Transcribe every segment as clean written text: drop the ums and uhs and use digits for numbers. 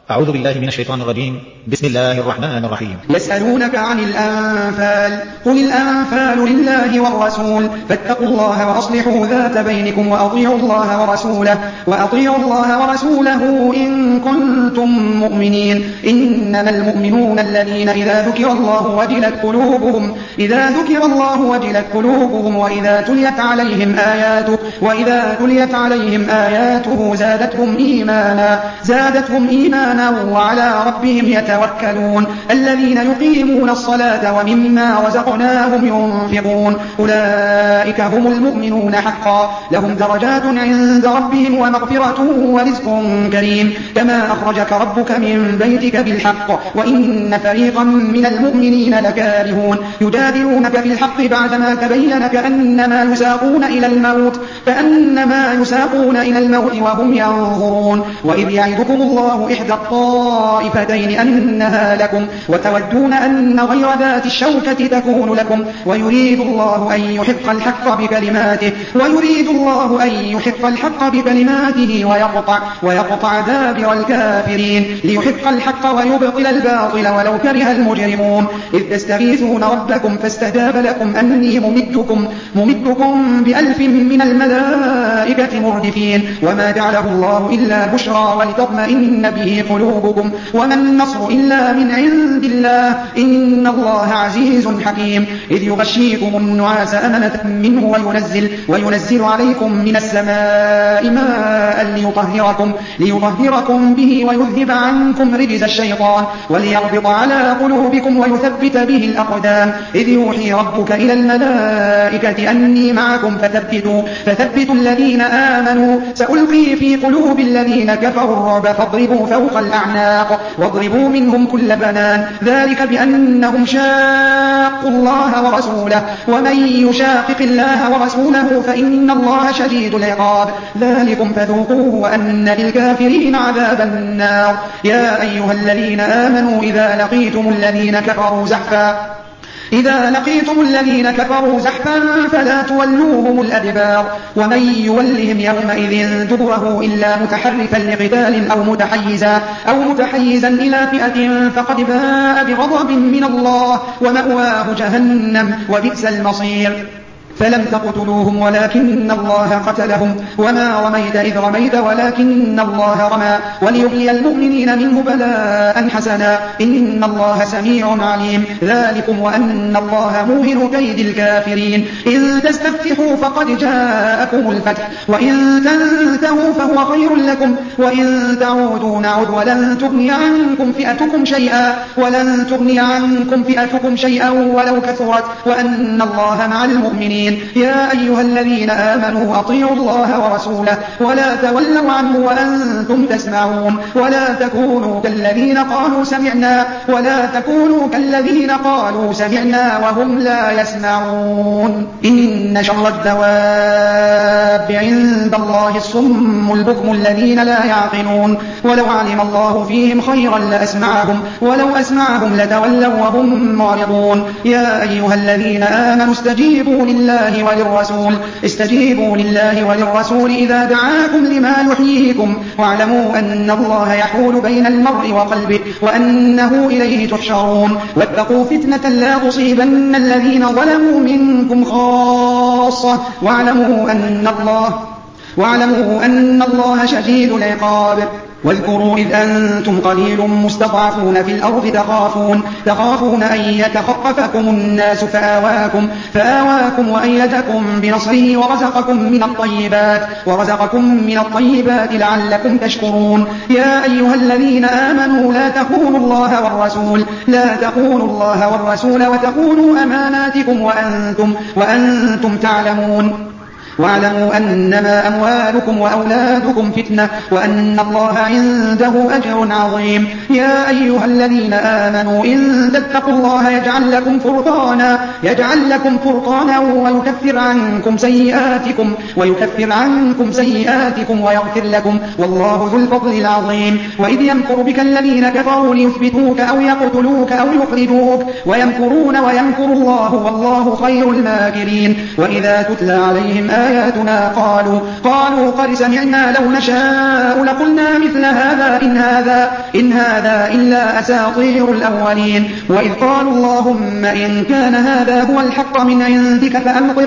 أعوذ بالله من الشيطان الرجيم. بسم الله الرحمن الرحيم. يسألونك عن الأنفال، قل الأنفال لله والرسول، فاتقوا الله وأصلحوا ذات بينكم وأطيعوا الله ورسوله إن كنتم مؤمنين. إنما المؤمنون الذين إذا ذكر الله وجلت قلوبهم وإذا تليت عليهم آياته زادتهم إيمانا وعلى ربهم يتوكلون. الذين يقيمون الصلاة ومما رزقناهم ينفقون أولئك هم المؤمنون حقا، لهم درجات عند ربهم ومغفرة ورزق كريم. كما أخرجك ربك من بيتك بالحق وإن فريقا من المؤمنين لكارهون. يجادلونك في الحق بعدما تبين كأنما يساقون إلى الموت وهم ينظرون. وإذ يعدكم الله إحدى الطائفتين أنها لكم وتودون أن غير ذات الشوكة تكون لكم ويريد الله أن يحق الحق بكلماته ويقطع دابر الكافرين ليحق الحق ويبطل الباطل ولو كره المجرمون. إذ تستغيثون ربكم فاستجاب لكم أني ممدكم ب1000 من الملائكة مردفين. وما جعله الله إلا بشرى ولتطمئن به قلوبكم وما النصر إلا من عند الله إن الله عزيز حكيم. إذ يغشيكم النعاس أمنة منه وينزل عليكم من السماء ماء ليطهركم به ويذهب عنكم رجز الشيطان وليربط على قلوبكم ويثبت به الأقدام. إذ يوحي ربك إلى الملائكة أني معكم فثبتوا الذين آمنوا سألقي في قلوب الذين كفروا الرعب فاضربوا فوق الأعناق واضربوا منهم كل بنان. ذلك بأنهم شاقوا الله ورسوله ومن يشاقق الله ورسوله فإن الله شديد العقاب. ذلكم فذوقوه وأن للكافرين عذاب النار. يا أيها الذين آمنوا إذا لقيتم الذين كفروا زحفا فلا تولوهم الأدبار. ومن يولهم يومئذ دبره إلا متحرفا لقتال أو متحيزا إلى فئة فقد باء بغضب من الله ومأواه جهنم وبئس المصير. فلم تقتلوهم ولكن الله قتلهم وما رميت إذ رميت ولكن الله رمى وليبلي المؤمنين منه بلاء حسنا إن الله سميع عليم. ذلكم وأن الله موهن كيد الكافرين. إن تستفتحوا فقد جاءكم الفتح وإن تنتهوا فهو خير لكم وإن تعودوا نعد ولن تغني عنكم فئتكم شيئا ولو كثرت وأن الله مع المؤمنين. يا أيها الذين آمنوا أطيعوا الله ورسوله ولا تولوا عنه وأنتم تسمعون. ولا تكونوا كالذين قالوا سمعنا وهم لا يسمعون. إن شر الدواب عند الله الصم البكم الذين لا يعقلون. ولو علم الله فيهم خيرا لأسمعهم ولو أسمعهم لتولوا وهم معرضون. يا أيها الذين آمنوا استجيبوا لله وللرسول إذا دعاكم لما يحييكم واعلموا أن الله يحول بين المرء وقلبه وأنه إليه تحشرون. واتقوا فتنة لا تصيبن الذين ظلموا منكم خاصة واعلموا أن الله شديد العقاب. واذكروا إذ أنتم قليل مستضعفون في الأرض تخافون أن يتخطفكم الناس فآواكم وأيدكم بنصره ورزقكم من الطيبات لعلكم تشكرون. يا أيها الذين آمنوا لا تخونوا الله والرسول وتخونوا أماناتكم وأنتم تعلمون. واعلموا أنما أموالكم وأولادكم فتنة وأن الله عنده أجر عظيم. يا أيها الذين آمنوا إن تتقوا الله يجعل لكم فرقانا ويكفر عنكم سيئاتكم ويغفر لكم والله ذو الفضل العظيم. وإذ يمكر بك الذين كفروا ليثبتوك أو يقتلوك أو يخرجوك ويمكرون ويمكر الله والله خير الماكرين. وإذا تتلى عليهم آياتنا قالوا قد سمعنا لو نشاء لقلنا مثل هذا إن هذا إلا أساطير الأولين. وإذ قالوا اللهم إن كان هذا هو الحق من عندك فأمطر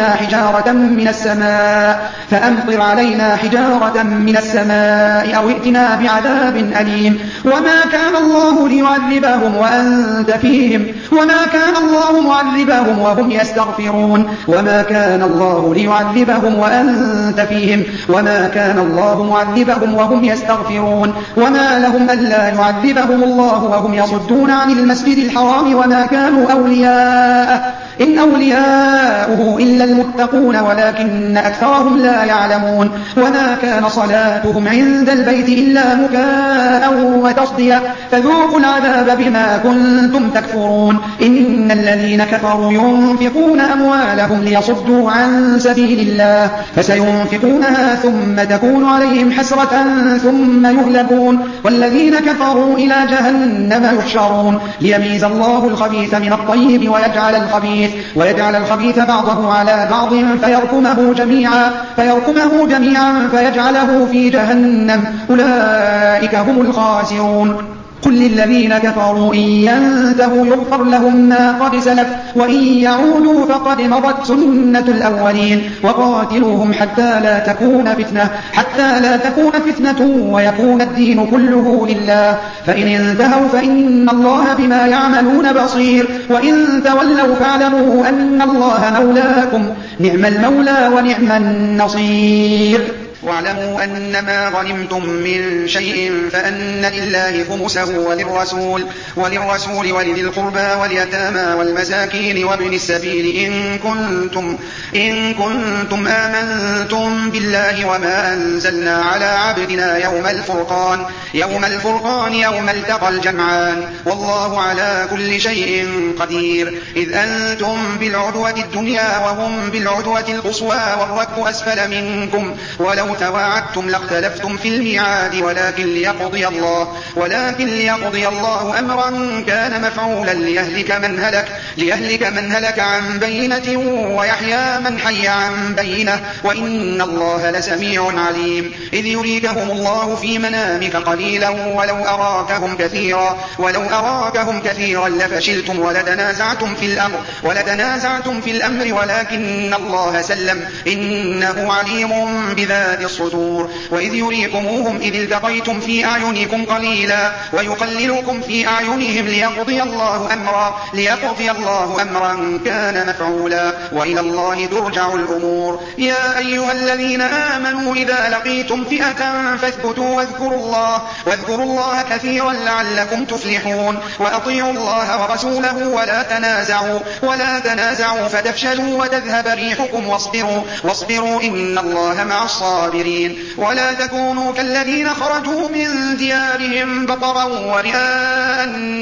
علينا حجارة من السماء أو ائتنا بعذاب أليم. وما كان الله ليعذبهم وأنت فيهم وما كان الله معذبهم وهم يستغفرون وما كان الله ليعذبهم وأنت فيهم وما كان الله معذبهم وهم يستغفرون وما لهم ألا يعذبهم الله وهم يصدون عن المسجد الحرام وما كانوا أولياءه إن أولياؤه إلا المتقون ولكن أكثرهم لا يعلمون. وما كان صلاتهم عند البيت إلا مكاء وتصدية فذوقوا العذاب بما كنتم تكفرون. إن الذين كفروا ينفقون أموالهم ليصدوا عن سبيل الله فسينفقونها ثم تكون عليهم حسرة ثم يهلكون والذين كفروا إلى جهنم يحشرون ليميز الله الخبيث من الطيب ويجعل الخبيث بعضه على بعض فيركمه جميعا فيجعله في جهنم أولئك هم الخاسرون. قل للذين كفروا إن ينتهوا يغفر لهم ما قد سلف وإن يعودوا فقد مضت سنة الأولين وقاتلوهم حتى لا تكون فتنة ويكون الدين كله لله فإن انتهوا فإن الله بما يعملون بصير وإن تولوا فاعلموا أن الله مولاكم نعم المولى ونعم النصير. واعلموا أن ما غنمتم من شيء فأن لله خمسه وللرسول ولذي القربى واليتامى والمساكين وابن السبيل إن كنتم آمنتم بالله وما أنزلنا على عبدنا يوم الفرقان يوم التقى الجمعان والله على كل شيء قدير. إذ أنتم بالعدوة الدنيا وهم بالعدوة القصوى والركب أسفل منكم ولو تواعدتم لاختلفتم في الميعاد ولكن ليقضي الله أمرا كان مفعولا ليهلك من هلك عن بينة ويحيى من حي عن بينة وإن الله لسميع عليم. إذ يريكهم الله في منامك قليلا ولو أراكهم كثيرا لفشلتم ولتنازعتم في الأمر ولكن الله سلم إنه عليم بذات الصدور. وإذ يريكموهم إذ التقيتم في أعينكم قليلا ويقللكم في أعينهم ليقضي الله أمرا كان مفعولا وإلى الله ترجع الأمور. يا أيها الذين آمنوا إذا لقيتم فئة فاثبتوا واذكروا الله كثيرا لعلكم تفلحون. وأطيعوا الله ورسوله ولا تنازعوا فتفشلوا وتذهب ريحكم واصبروا إن الله مع الصابرين. ولا تكونوا كالذين خرجوا من ديارهم بطرا ورئاء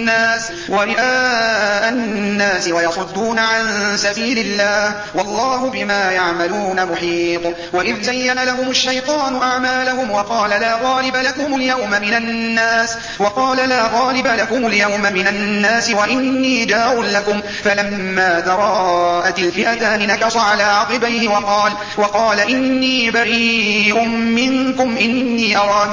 الناس ويصدون عن سبيل الله والله بما يعملون محيط. وإذ زين لهم الشيطان أعمالهم وقال لا غالب لكم اليوم من الناس وإني جار لكم فلما تراءت الفئتان نكص على عقبيه وقال إني بريء منكم إني أرى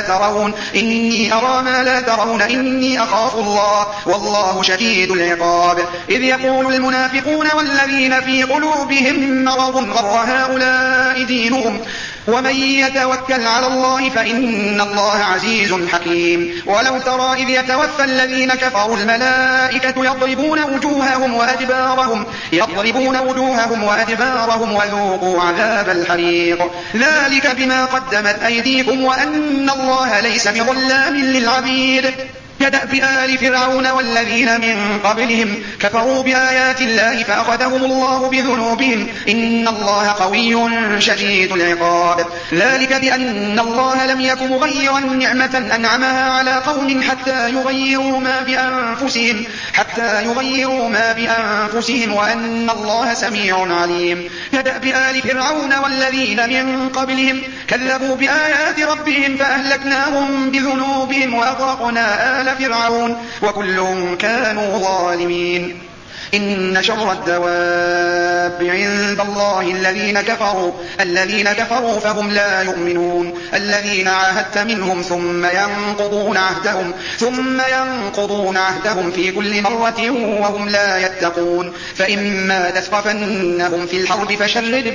ما لا ترون إني أخاف الله والله شديد العقاب. إذ يقول المنافقون والذين في قلوبهم مرض غر هؤلاء دينهم ومن يتوكل على الله فإن الله عزيز حكيم. ولو ترى إذ يتوفى الذين كفروا الملائكة يضربون وجوههم وأدبارهم وذوقوا عذاب الحريق ذلك بما قدمت أيديكم وأن الله ليس بظلام للعبيد. كدأب آل فرعون والذين من قبلهم كفروا بآيات الله فأخذهم الله بذنوبهم إن الله قوي شديد العقاب. ذلك بأن الله لم يك مغيرا نعمة أنعمها على قوم حتى يغيروا ما بأنفسهم وأن الله سميع عليم. كدأب آل فرعون والذين من قبلهم كذبوا بآيات ربهم فأهلكناهم بذنوبهم وأغرقنا آل فرعون وكل كانوا ظالمين. إن شر الدواب عند الله الذين كفروا فهم لا يؤمنون الذين عاهدت منهم ثم ينقضون عهدهم في كل مرة وهم لا يتقون فإما تثقفنهم في الحرب فشرد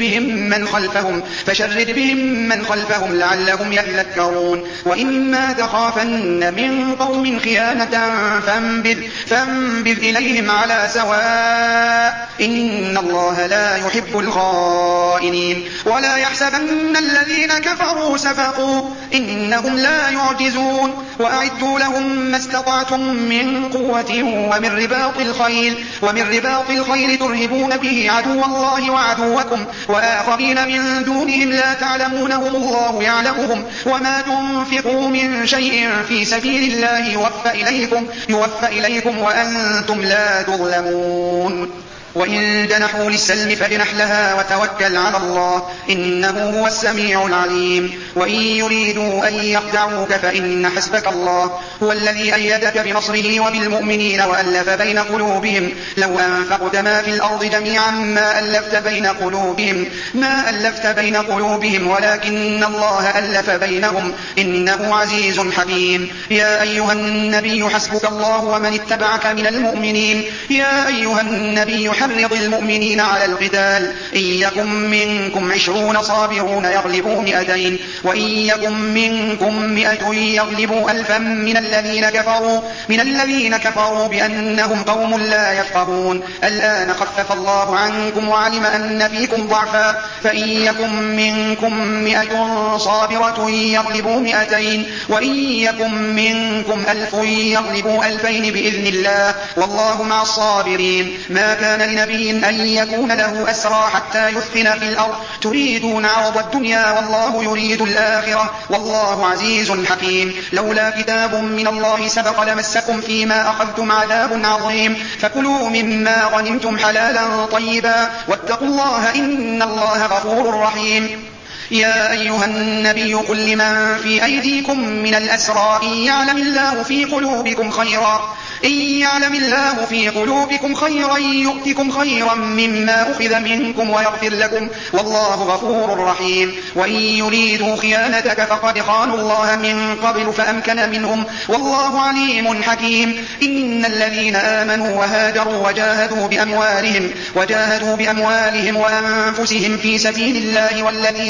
بهم من خلفهم لعلهم يذكرون وإما تخافن من قوم خيانة فانبذ إليهم على سواء إن الله لا يحب الخائنين ولا يحسبن الذين كفروا سبقوا إنهم لا يعجزون وأعدوا لهم ما استطعتم من قوة ومن رباط الخيل ترهبون به عدو الله وعدوكم وآخرين من دونهم لا تعلمونهم الله يعلمهم وما تنفقوا من شيء في سبيل الله يوفى إليكم وأنتم لا تظلمون وإن جنحوا للسلم فاجنح لها وتوكل على الله إنه هو السميع العليم وإن يريدوا أن يخدعوك فإن حسبك الله هو الذي أيدك بنصره وبالمؤمنين وألف بين قلوبهم لو أنفقت ما في الأرض جميعا ما ألفت بين قلوبهم ولكن الله ألف بينهم إنه عزيز حكيم يا أيها النبي حسبك الله ومن اتبعك من المؤمنين يا أيها النبي حرض المؤمنين على القتال إن يكن منكم 20 صابرون يغلبوا 200 وإن يكن منكم 100 يغلبوا 1000 من الذين كفروا بأنهم قوم لا يفقهون الآن خفف الله عنكم وعلم أن فيكم ضعفا فإن يكن منكم 100 صابرة يغلبوا 200 وإن يكن منكم 1000 يغلبوا 2000 بإذن الله والله مع الصابرين ما كان لنبي أن يكون له أسرى حتى يثخن في الأرض تريدون عرض الدنيا والله يريد الآخرة والله عزيز حكيم لولا كتاب من الله سبق لمسكم فيما أخذتم عذاب عظيم فكلوا مما غنمتم حلالا طيبا واتقوا الله إن الله غفور رحيم يا أيها النبي قل لمن في أيديكم من الأسرى إن يعلم الله في قلوبكم خيرا يؤتكم خيرا مما أخذ منكم ويغفر لكم والله غفور رحيم وإن يريدوا خيانتك فقد خانوا الله من قبل فأمكن منهم والله عليم حكيم إن الذين آمنوا وهاجروا وجاهدوا بأموالهم وأنفسهم في سبيل الله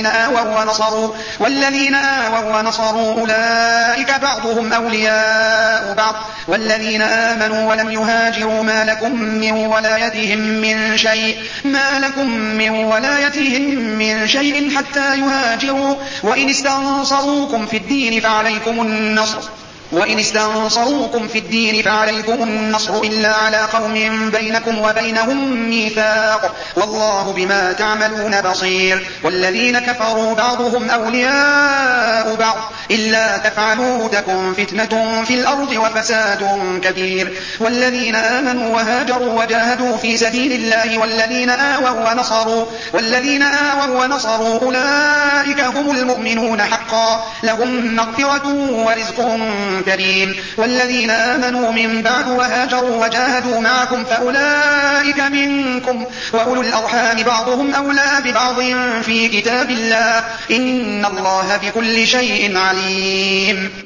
والذين آووا ونصروا أولئك بعضهم أولياء بعض والذين آمنوا ولم يهاجروا ما لكم من ولايتهم من شيء حتى يهاجروا وإن استنصروكم في الدين فعليكم النصر إلا على قوم بينكم وبينهم ميثاق والله بما تعملون بصير والذين كفروا بعضهم أولياء بعض إلا تفعلوه تكن فتنة في الأرض وفساد كبير والذين آمنوا وهاجروا وجاهدوا في سبيل الله والذين آووا ونصروا أولئك هم المؤمنون حقا لهم مغفرة ورزق كريم والذين آمنوا من بعد وهاجروا وجاهدوا معكم فأولئك منكم وأولو الأرحام بعضهم أولى ببعض في كتاب الله إن الله بكل شيء عليم